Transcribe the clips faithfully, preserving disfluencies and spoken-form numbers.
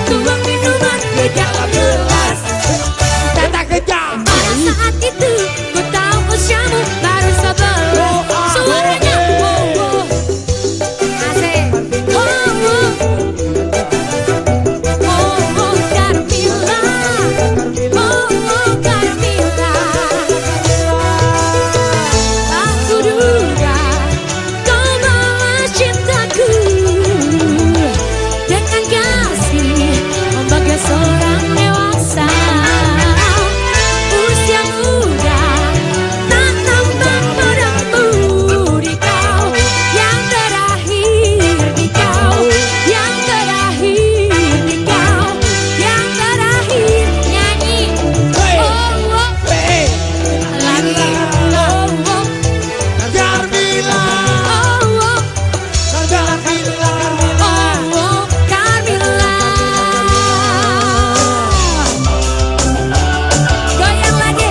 tuang minuman di dalam gelas. Tata kejar. Pada saat itu ku tahu usiamu baru sebelas. Suaranya wow wow asik. Oh oh oh oh Carmilla, oh oh Carmilla. Aku duga kau balas cintaku dengan kasih membagai seorang dewasa. Usia muda tak nampak padamu di kau yang terakhir, di kau yang terakhir, di kau yang terakhir. Nyanyi Hey, oh oh hey, lagi oh oh Carmilla, oh oh Carmilla, oh oh Carmilla. Goyang lagi.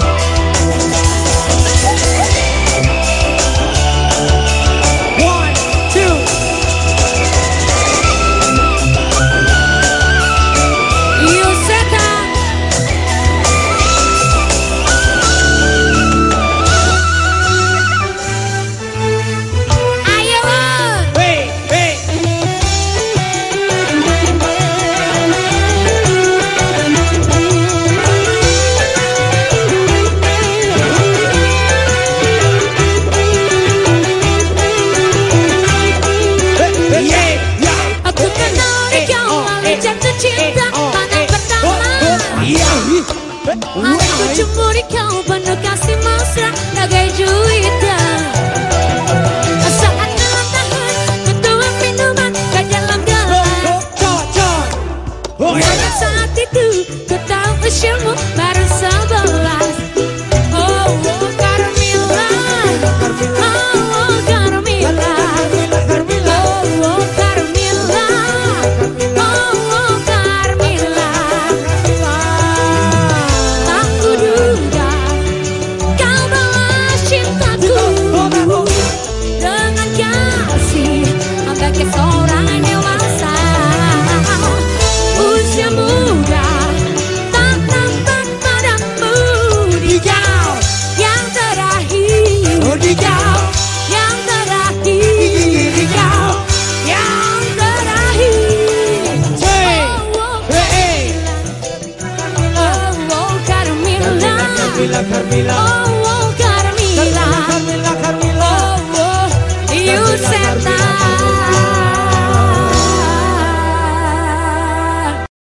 one, two. You setan. Ayo Bun. Hey, hey. Hey, yeah, yeah. Aku kenal kau melalui jatuh cinta pandang pertama. Aku cemburu kau penuh kasih mesra bagai juwita. Saat malam tahun ku tuang minuman ke dalam gelas. Pada saat itu ku tahu usiamu baru sebelas. Oh oh Carmilla, oh oh Carmilla. Oh oh Carmilla, oh oh Carmilla. Tak kuduga kau balas cintaku dengan kasih bagai seorang dewasa. Usia muda tak nampak padamu di kau yang terakhir, di kau yang terakhir, di kau yang terakhir. Oh oh Hey, oh oh Carmilla, Carmilla, Carmilla. oh